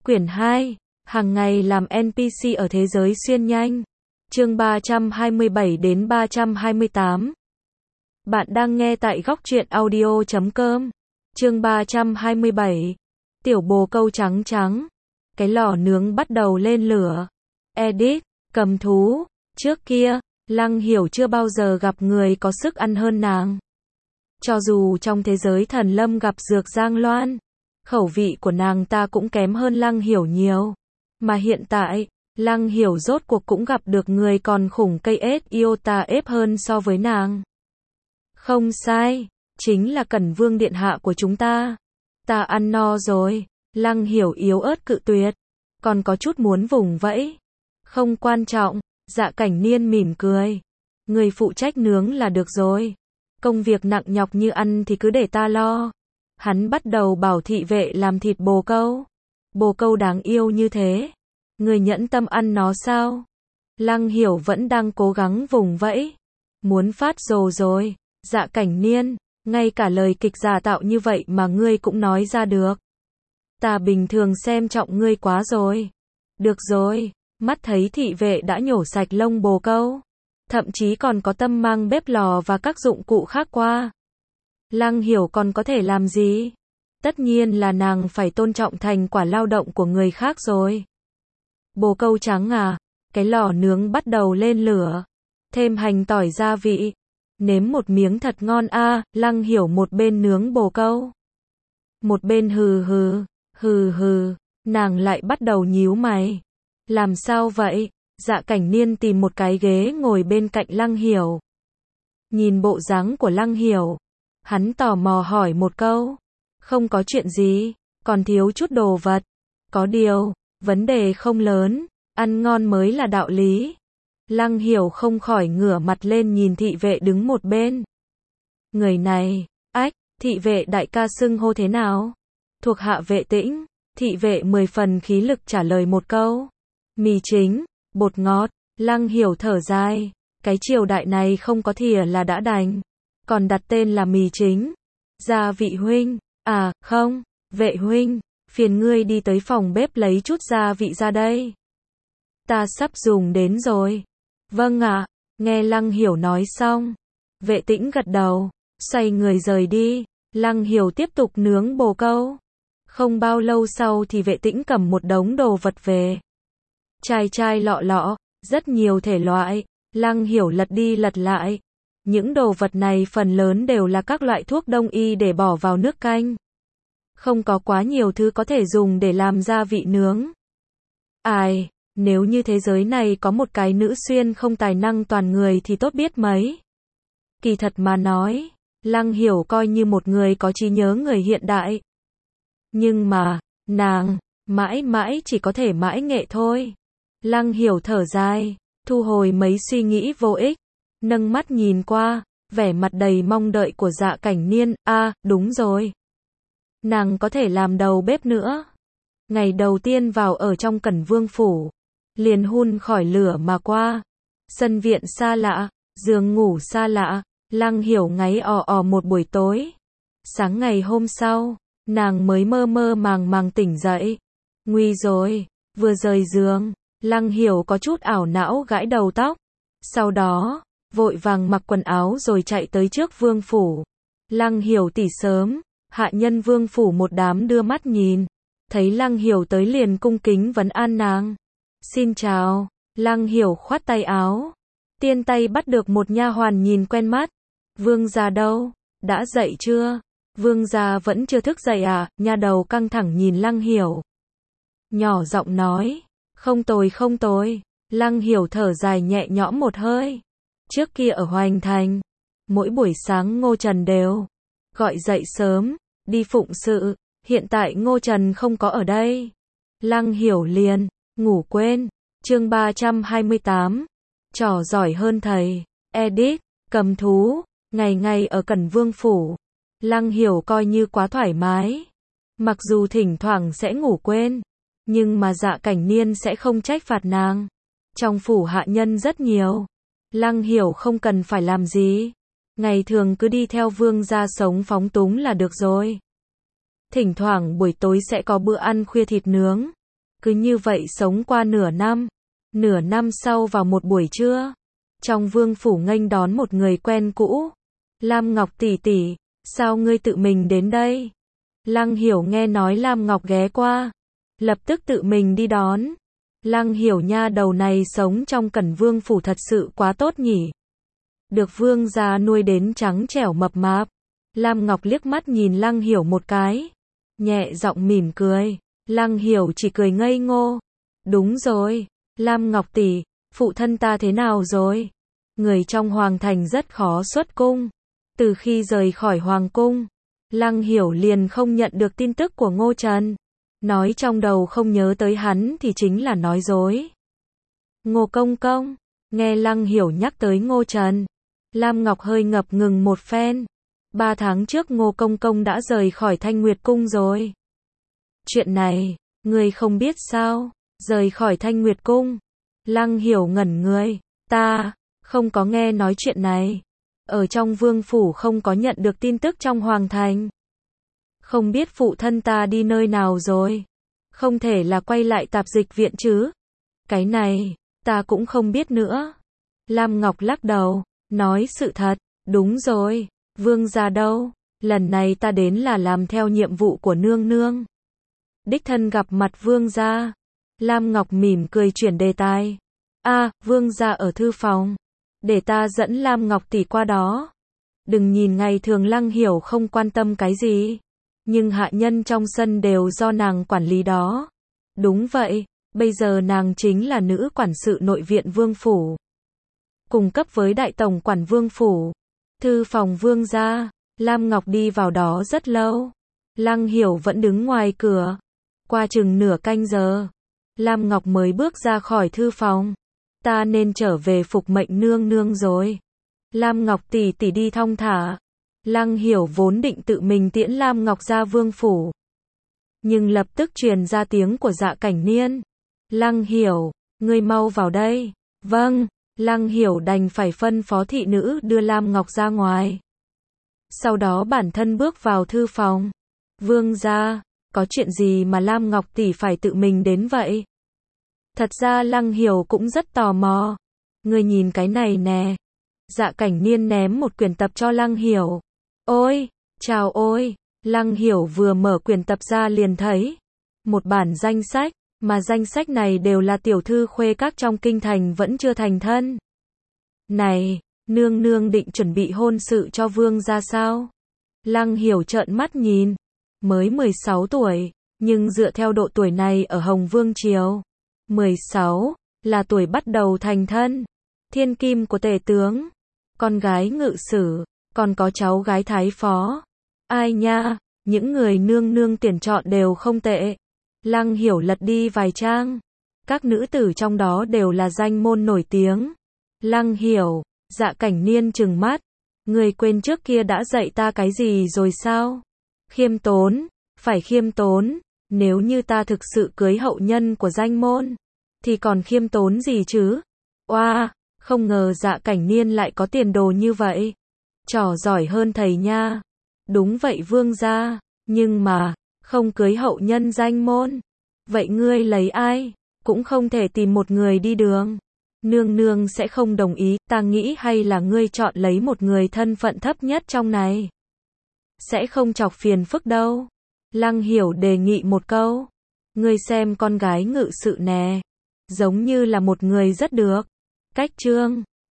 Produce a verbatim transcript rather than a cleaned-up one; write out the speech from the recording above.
Quyển hai, hàng ngày làm en pê xê ở thế giới xuyên nhanh. Chương ba trăm hai mươi bảy đến ba trăm hai mươi tám. Bạn đang nghe tại góc truyện audio chấm com. Chương ba trăm hai mươi bảy. Tiểu bồ câu trắng trắng. Cái lò nướng bắt đầu lên lửa. Edit, cầm thú. Trước kia, Lăng Hiểu chưa bao giờ gặp người có sức ăn hơn nàng. Cho dù trong thế giới thần lâm gặp Dược Giang Loan, khẩu vị của nàng ta cũng kém hơn Lăng Hiểu nhiều. Mà hiện tại, Lăng Hiểu rốt cuộc cũng gặp được người còn khủng cây ết iota ép hơn so với nàng. Không sai, chính là Cẩn Vương điện hạ của chúng ta. Ta ăn no rồi, Lăng Hiểu yếu ớt cự tuyệt, còn có chút muốn vùng vẫy. Không quan trọng, Dạ Cảnh Niên mỉm cười. Người phụ trách nướng là được rồi. Công việc nặng nhọc như ăn thì cứ để ta lo. Hắn bắt đầu bảo thị vệ làm thịt bồ câu. Bồ câu đáng yêu như thế, người nhẫn tâm ăn nó sao? Lăng Hiểu vẫn đang cố gắng vùng vẫy. Muốn phát rồ rồi, Dạ Cảnh Niên, ngay cả lời kịch giả tạo như vậy mà ngươi cũng nói ra được. Ta bình thường xem trọng ngươi quá rồi. Được rồi, mắt thấy thị vệ đã nhổ sạch lông bồ câu. Thậm chí còn có tâm mang bếp lò và các dụng cụ khác qua. Lăng Hiểu còn có thể làm gì? Tất nhiên là nàng phải tôn trọng thành quả lao động của người khác rồi. Bồ câu trắng à, cái lò nướng bắt đầu lên lửa. Thêm hành tỏi gia vị. Nếm một miếng thật ngon a, à, Lăng Hiểu một bên nướng bồ câu. Một bên hừ hừ, hừ hừ, nàng lại bắt đầu nhíu mày. Làm sao vậy? Dạ Cảnh Niên tìm một cái ghế ngồi bên cạnh Lăng Hiểu. Nhìn bộ dáng của Lăng Hiểu, hắn tò mò hỏi một câu. Không có chuyện gì, còn thiếu chút đồ vật. Có điều, vấn đề không lớn, ăn ngon mới là đạo lý. Lăng Hiểu không khỏi ngửa mặt lên nhìn thị vệ đứng một bên. Người này, ách, thị vệ đại ca xưng hô thế nào? Thuộc hạ Vệ Tĩnh, thị vệ mười phần khí lực trả lời một câu. Mì chính, bột ngọt, Lăng Hiểu thở dài. Cái triều đại này không có thìa là đã đành. Còn đặt tên là mì chính. Gia vị huynh, à, không, Vệ huynh, phiền ngươi đi tới phòng bếp lấy chút gia vị ra đây. Ta sắp dùng đến rồi. Vâng ạ, nghe Lăng Hiểu nói xong. Vệ Tĩnh gật đầu, xoay người rời đi. Lăng Hiểu tiếp tục nướng bồ câu. Không bao lâu sau thì Vệ Tĩnh cầm một đống đồ vật về. Chai chai lọ lọ, rất nhiều thể loại. Lăng Hiểu lật đi lật lại. Những đồ vật này phần lớn đều là các loại thuốc đông y để bỏ vào nước canh. Không có quá nhiều thứ có thể dùng để làm gia vị nướng. Ai, nếu như thế giới này có một cái nữ xuyên không tài năng toàn người thì tốt biết mấy. Kỳ thật mà nói, Lăng Hiểu coi như một người có trí nhớ người hiện đại. Nhưng mà, nàng, mãi mãi chỉ có thể mãi nghệ thôi. Lăng Hiểu thở dài, thu hồi mấy suy nghĩ vô ích, nâng mắt nhìn qua, vẻ mặt đầy mong đợi của Dạ Cảnh Niên, a, à, đúng rồi. Nàng có thể làm đầu bếp nữa. Ngày đầu tiên vào ở trong Cẩn Vương phủ, liền hun khỏi lửa mà qua. Sân viện xa lạ, giường ngủ xa lạ, Lăng Hiểu ngáy ò ò một buổi tối. Sáng ngày hôm sau, nàng mới mơ mơ màng màng tỉnh dậy. Nguy rồi, vừa rời giường, Lăng Hiểu có chút ảo não gãi đầu tóc. Sau đó, vội vàng mặc quần áo rồi chạy tới trước vương phủ. Lăng Hiểu tỉ sớm, hạ nhân vương phủ một đám đưa mắt nhìn. Thấy Lăng Hiểu tới liền cung kính vấn an nàng. Xin chào, Lăng Hiểu khoát tay áo. Tiên tay bắt được một nha hoàn nhìn quen mắt. Vương gia đâu? Đã dậy chưa? Vương gia vẫn chưa thức dậy à? Nha đầu căng thẳng nhìn Lăng Hiểu. Nhỏ giọng nói. Không tồi không tồi. Lăng Hiểu thở dài nhẹ nhõm một hơi. Trước kia ở Hoành Thành, mỗi buổi sáng Ngô Trần đều gọi dậy sớm, đi phụng sự. Hiện tại Ngô Trần không có ở đây. Lăng Hiểu liền ngủ quên. Chương ba trăm hai mươi tám. Trò giỏi hơn thầy. Edit, cầm thú. Ngày ngày ở Cẩn Vương phủ, Lăng Hiểu coi như quá thoải mái. Mặc dù thỉnh thoảng sẽ ngủ quên, nhưng mà Dạ Cảnh Niên sẽ không trách phạt nàng. Trong phủ hạ nhân rất nhiều, Lăng Hiểu không cần phải làm gì. Ngày thường cứ đi theo vương gia sống phóng túng là được rồi. Thỉnh thoảng buổi tối sẽ có bữa ăn khuya thịt nướng. Cứ như vậy sống qua nửa năm. Nửa năm sau vào một buổi trưa, trong vương phủ nghênh đón một người quen cũ. Lam Ngọc tỷ tỷ, sao ngươi tự mình đến đây? Lăng Hiểu nghe nói Lam Ngọc ghé qua, lập tức tự mình đi đón. Lăng Hiểu nha đầu này sống trong Cẩn Vương phủ thật sự quá tốt nhỉ. Được vương gia nuôi đến trắng trẻo mập mạp. Lam Ngọc liếc mắt nhìn Lăng Hiểu một cái, nhẹ giọng mỉm cười. Lăng Hiểu chỉ cười ngây ngô. Đúng rồi, Lam Ngọc tỷ, phụ thân ta thế nào rồi? Người trong hoàng thành rất khó xuất cung. Từ khi rời khỏi hoàng cung, Lăng Hiểu liền không nhận được tin tức của Ngô Trần. Nói trong đầu không nhớ tới hắn thì chính là nói dối. Ngô công công, nghe Lăng Hiểu nhắc tới Ngô Trần, Lam Ngọc hơi ngập ngừng một phen. Ba tháng trước Ngô công công đã rời khỏi Thanh Nguyệt cung rồi. Chuyện này, ngươi không biết sao? Rời khỏi Thanh Nguyệt cung. Lăng Hiểu ngẩn người. Ta không có nghe nói chuyện này. Ở trong vương phủ không có nhận được tin tức trong hoàng thành. Không biết phụ thân ta đi nơi nào rồi. Không thể là quay lại tạp dịch viện chứ. Cái này, ta cũng không biết nữa. Lam Ngọc lắc đầu, nói sự thật. Đúng rồi, vương gia đâu? Lần này ta đến là làm theo nhiệm vụ của nương nương. Đích thân gặp mặt vương gia. Lam Ngọc mỉm cười chuyển đề tài. A, à, vương gia ở thư phòng. Để ta dẫn Lam Ngọc tỷ qua đó. Đừng nhìn ngày thường Lăng Hiểu không quan tâm cái gì. Nhưng hạ nhân trong sân đều do nàng quản lý đó. Đúng vậy, bây giờ nàng chính là nữ quản sự nội viện vương phủ. Cùng cấp với đại tổng quản vương phủ. Thư phòng vương gia, Lam Ngọc đi vào đó rất lâu. Lăng Hiểu vẫn đứng ngoài cửa. Qua chừng nửa canh giờ, Lam Ngọc mới bước ra khỏi thư phòng. Ta nên trở về phục mệnh nương nương rồi. Lam Ngọc tỷ tỷ đi thong thả. Lăng Hiểu vốn định tự mình tiễn Lam Ngọc ra vương phủ. Nhưng lập tức truyền ra tiếng của Dạ Cảnh Niên. Lăng Hiểu, ngươi mau vào đây. Vâng, Lăng Hiểu đành phải phân phó thị nữ đưa Lam Ngọc ra ngoài. Sau đó bản thân bước vào thư phòng. Vương gia, có chuyện gì mà Lam Ngọc tỷ phải tự mình đến vậy? Thật ra Lăng Hiểu cũng rất tò mò. Ngươi nhìn cái này nè. Dạ Cảnh Niên ném một quyển tập cho Lăng Hiểu. Ôi, chào ôi. Lăng Hiểu vừa mở quyển tập ra liền thấy một bản danh sách, mà danh sách này đều là tiểu thư khuê các trong kinh thành vẫn chưa thành thân. Này, nương nương định chuẩn bị hôn sự cho vương gia sao? Lăng Hiểu trợn mắt nhìn. Mới mười sáu tuổi, nhưng dựa theo độ tuổi này ở Hồng Vương Triều, mười sáu là tuổi bắt đầu thành thân. Thiên kim của tể tướng, con gái ngự sử, còn có cháu gái thái phó. Ai nha, những người nương nương tuyển chọn đều không tệ. Lăng Hiểu lật đi vài trang. Các nữ tử trong đó đều là danh môn nổi tiếng. Lăng Hiểu, Dạ Cảnh Niên trừng mắt. Người quên trước kia đã dạy ta cái gì rồi sao? Khiêm tốn, phải khiêm tốn. Nếu như ta thực sự cưới hậu nhân của danh môn, thì còn khiêm tốn gì chứ? Oa, không ngờ Dạ Cảnh Niên lại có tiền đồ như vậy. Trò giỏi hơn thầy nha. Đúng vậy vương gia, nhưng mà, không cưới hậu nhân danh môn. Vậy ngươi lấy ai? Cũng không thể tìm một người đi đường. Nương nương sẽ không đồng ý, ta nghĩ hay là ngươi chọn lấy một người thân phận thấp nhất trong này. Sẽ không chọc phiền phức đâu. Lăng Hiểu đề nghị một câu. Ngươi xem con gái ngự sự nè. Giống như là một người rất được. Cách trương.